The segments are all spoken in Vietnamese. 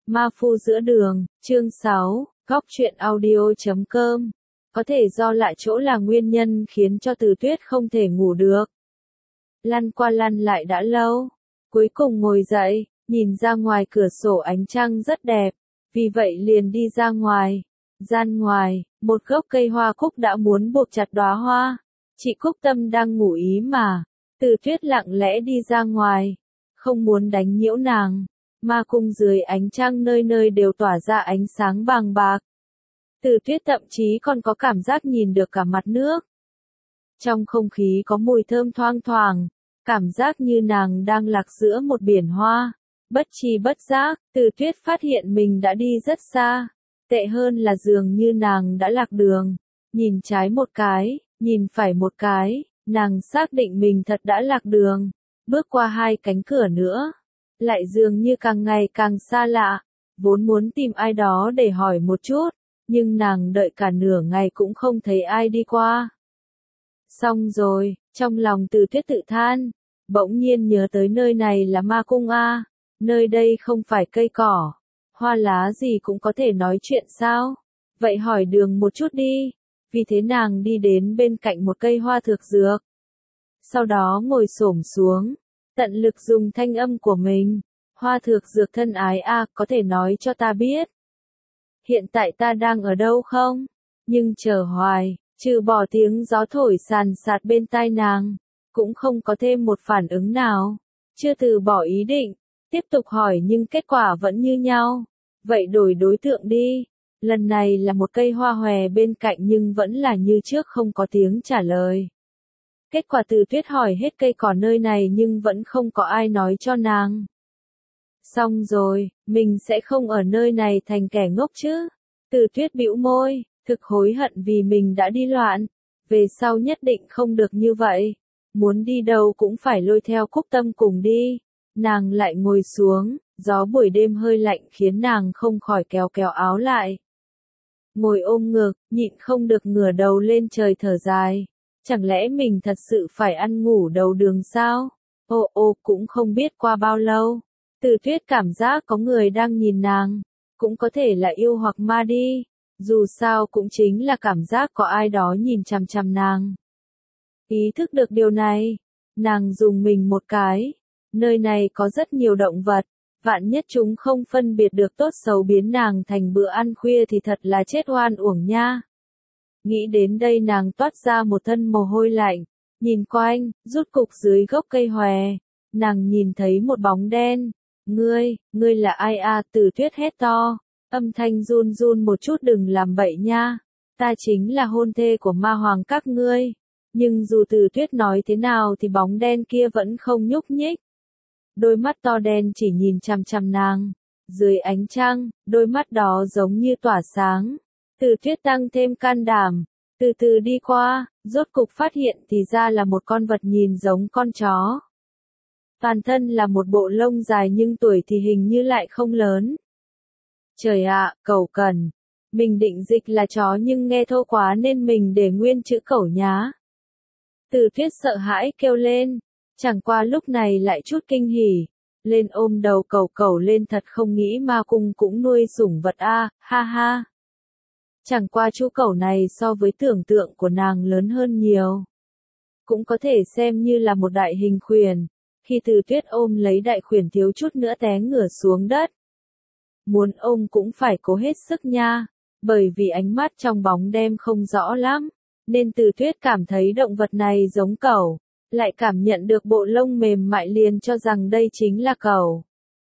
Ma Phu giữa đường, chương 6, góc truyện audio.com. Có thể do lại chỗ là nguyên nhân khiến cho Từ Tuyết không thể ngủ được. Lăn qua lăn lại đã lâu, cuối cùng ngồi dậy, nhìn ra ngoài cửa sổ ánh trăng rất đẹp, vì vậy liền đi ra ngoài. Gian ngoài, một gốc cây hoa cúc đã muốn buộc chặt đóa hoa. Chị Cúc Tâm đang ngủ ý mà. Từ Tuyết lặng lẽ đi ra ngoài, không muốn đánh nhiễu nàng. Ma cung dưới ánh trăng nơi nơi đều tỏa ra ánh sáng vàng bạc. Từ Tuyết thậm chí còn có cảm giác nhìn được cả mặt nước. Trong không khí có mùi thơm thoang thoảng, cảm giác như nàng đang lạc giữa một biển hoa. Bất tri bất giác, Từ Tuyết phát hiện mình đã đi rất xa. Tệ hơn là dường như nàng đã lạc đường. Nhìn trái một cái, nhìn phải một cái, nàng xác định mình thật đã lạc đường. Bước qua hai cánh cửa nữa, lại dường như càng ngày càng xa lạ. Vốn muốn tìm ai đó để hỏi một chút, nhưng nàng đợi cả nửa ngày cũng không thấy ai đi qua. Xong rồi, trong lòng Từ Tuyết tự than, bỗng nhiên nhớ tới nơi này là ma cung a, nơi đây không phải cây cỏ, hoa lá gì cũng có thể nói chuyện sao? Vậy hỏi đường một chút đi. Vì thế nàng đi đến bên cạnh một cây hoa thược dược. Sau đó ngồi xổm xuống, tận lực dùng thanh âm của mình. Hoa thược dược thân ái a, có thể nói cho ta biết hiện tại ta đang ở đâu không? Nhưng chờ hoài, trừ bỏ tiếng gió thổi sàn sạt bên tai nàng, cũng không có thêm một phản ứng nào. Chưa từ bỏ ý định, tiếp tục hỏi nhưng kết quả vẫn như nhau. Vậy đổi đối tượng đi. Lần này là một cây hoa hòe bên cạnh nhưng vẫn là như trước không có tiếng trả lời. Kết quả Từ Tuyết hỏi hết cây cỏ nơi này nhưng vẫn không có ai nói cho nàng. Xong rồi, mình sẽ không ở nơi này thành kẻ ngốc chứ. Từ Tuyết bĩu môi, thực hối hận vì mình đã đi loạn. Về sau nhất định không được như vậy. Muốn đi đâu cũng phải lôi theo Cúc Tâm cùng đi. Nàng lại ngồi xuống, gió buổi đêm hơi lạnh khiến nàng không khỏi kéo kéo áo lại. Ngồi ôm ngực, nhịn không được ngửa đầu lên trời thở dài. Chẳng lẽ mình thật sự phải ăn ngủ đầu đường sao? Ô cũng không biết qua bao lâu. Từ Tuyết cảm giác có người đang nhìn nàng. Cũng có thể là yêu hoặc ma đi. Dù sao cũng chính là cảm giác có ai đó nhìn chằm chằm nàng. Ý thức được điều này, nàng dùng mình một cái. Nơi này có rất nhiều động vật. Vạn nhất chúng không phân biệt được tốt xấu biến nàng thành bữa ăn khuya thì thật là chết oan uổng nha. Nghĩ đến đây nàng toát ra một thân mồ hôi lạnh, nhìn quanh, rút cục dưới gốc cây hòe, nàng nhìn thấy một bóng đen. Ngươi là ai a? Từ Tuyết hét to, âm thanh run run một chút, đừng làm bậy nha, ta chính là hôn thê của ma hoàng các ngươi. Nhưng dù Từ Tuyết nói thế nào thì bóng đen kia vẫn không nhúc nhích. Đôi mắt to đen chỉ nhìn chằm chằm nàng. Dưới ánh trăng, đôi mắt đó giống như tỏa sáng. Từ Tuyết tăng thêm can đảm, từ từ đi qua, rốt cục phát hiện thì ra là một con vật nhìn giống con chó. Toàn thân là một bộ lông dài nhưng tuổi thì hình như lại không lớn. Trời ạ, cẩu cần. Mình định dịch là chó nhưng nghe thô quá nên mình để nguyên chữ cẩu nhá. Từ Tuyết sợ hãi kêu lên. Chẳng qua lúc này lại chút kinh hỉ, lên ôm đầu cẩu lên, thật không nghĩ ma cung cũng nuôi sủng vật a, ha ha. Chẳng qua chú cẩu này so với tưởng tượng của nàng lớn hơn nhiều. Cũng có thể xem như là một đại hình khuyển. Khi Từ Tuyết ôm lấy đại khuyển thiếu chút nữa té ngửa xuống đất. Muốn ôm cũng phải cố hết sức nha, bởi vì ánh mắt trong bóng đêm không rõ lắm, nên Từ Tuyết cảm thấy động vật này giống cẩu. Lại cảm nhận được bộ lông mềm mại liền cho rằng đây chính là cẩu.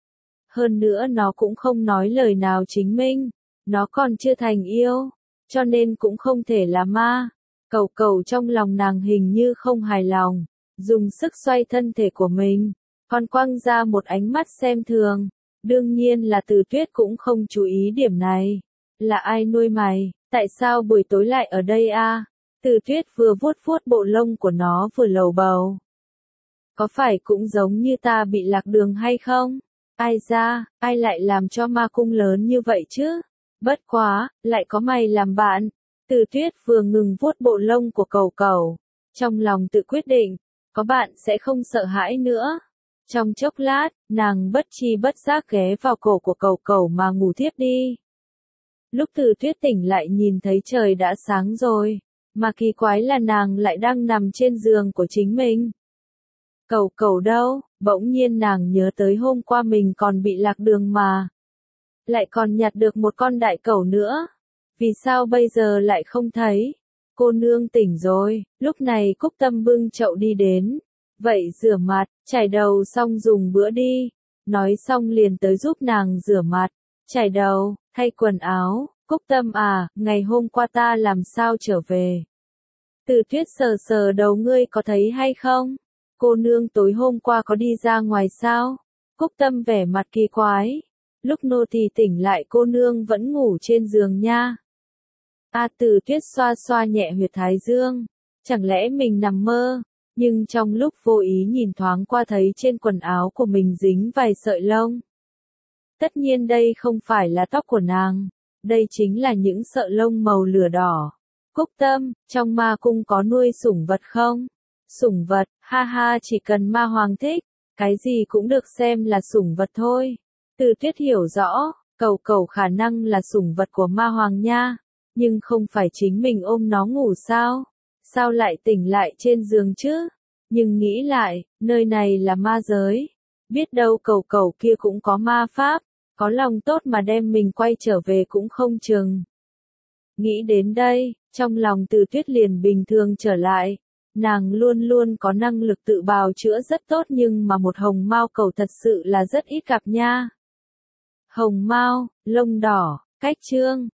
Hơn nữa nó cũng không nói lời nào chứng minh, nó còn chưa thành yêu, cho nên cũng không thể là ma. Cẩu trong lòng nàng hình như không hài lòng, dùng sức xoay thân thể của mình, còn quăng ra một ánh mắt xem thường. Đương nhiên là Từ Tuyết cũng không chú ý điểm này. Là ai nuôi mày, tại sao buổi tối lại ở đây a? Từ Tuyết vừa vuốt vuốt bộ lông của nó vừa lầu bầu. Có phải cũng giống như ta bị lạc đường hay không? Ai ra, ai lại làm cho ma cung lớn như vậy chứ? Bất quá, lại có mày làm bạn. Từ Tuyết vừa ngừng vuốt bộ lông của cẩu, trong lòng tự quyết định, có bạn sẽ không sợ hãi nữa. Trong chốc lát, nàng bất chi bất giác ghé vào cổ của Cẩu Cẩu mà ngủ thiếp đi. Lúc Từ Tuyết tỉnh lại nhìn thấy trời đã sáng rồi, mà kỳ quái là nàng lại đang nằm trên giường của chính mình. Cẩu Cẩu đâu? Bỗng nhiên nàng nhớ tới hôm qua mình còn bị lạc đường mà. Lại còn nhặt được một con đại cẩu nữa. Vì sao bây giờ lại không thấy? Cô nương tỉnh rồi, lúc này Cúc Tâm bưng chậu đi đến. Vậy rửa mặt, chải đầu xong dùng bữa đi. Nói xong liền tới giúp nàng rửa mặt, chải đầu, thay quần áo. Cúc Tâm à, ngày hôm qua ta làm sao trở về? Từ Tuyết sờ sờ đầu, ngươi có thấy hay không? Cô nương tối hôm qua có đi ra ngoài sao? Cúc Tâm vẻ mặt kỳ quái. Lúc nô tỳ tỉnh lại cô nương vẫn ngủ trên giường nha. Từ Tuyết xoa xoa nhẹ huyệt thái dương. Chẳng lẽ mình nằm mơ? Nhưng trong lúc vô ý nhìn thoáng qua thấy trên quần áo của mình dính vài sợi lông. Tất nhiên đây không phải là tóc của nàng. Đây chính là những sợi lông màu lửa đỏ. Cúc Tâm, trong ma cung có nuôi sủng vật không? Sủng vật, ha ha, chỉ cần ma hoàng thích, cái gì cũng được xem là sủng vật thôi. Từ Tuyết hiểu rõ, Cẩu Cẩu khả năng là sủng vật của ma hoàng nha, nhưng không phải chính mình ôm nó ngủ sao? Sao lại tỉnh lại trên giường chứ? Nhưng nghĩ lại, nơi này là ma giới, biết đâu Cẩu Cẩu kia cũng có ma pháp, có lòng tốt mà đem mình quay trở về cũng không chừng. Nghĩ đến đây, trong lòng Từ Tuyết liền bình thường trở lại. Nàng luôn luôn có năng lực tự bào chữa rất tốt, nhưng mà một hồng mao cẩu thật sự là rất ít gặp nha. Hồng mao, lông đỏ, cách chương.